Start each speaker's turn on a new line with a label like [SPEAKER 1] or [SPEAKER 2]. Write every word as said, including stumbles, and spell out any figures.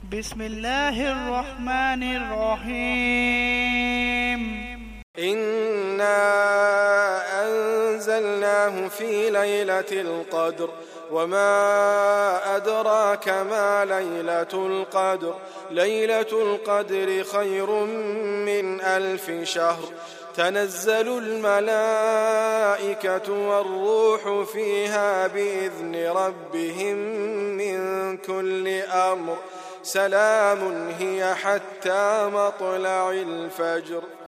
[SPEAKER 1] بسم الله الرحمن الرحيم
[SPEAKER 2] إنا أنزلناه في ليلة القدر وما أدراك ما ليلة القدر ليلة القدر خير من ألف شهر تنزل الملائكة والروح فيها بإذن ربهم من كل أمر سلام هي حتى مطلع الفجر.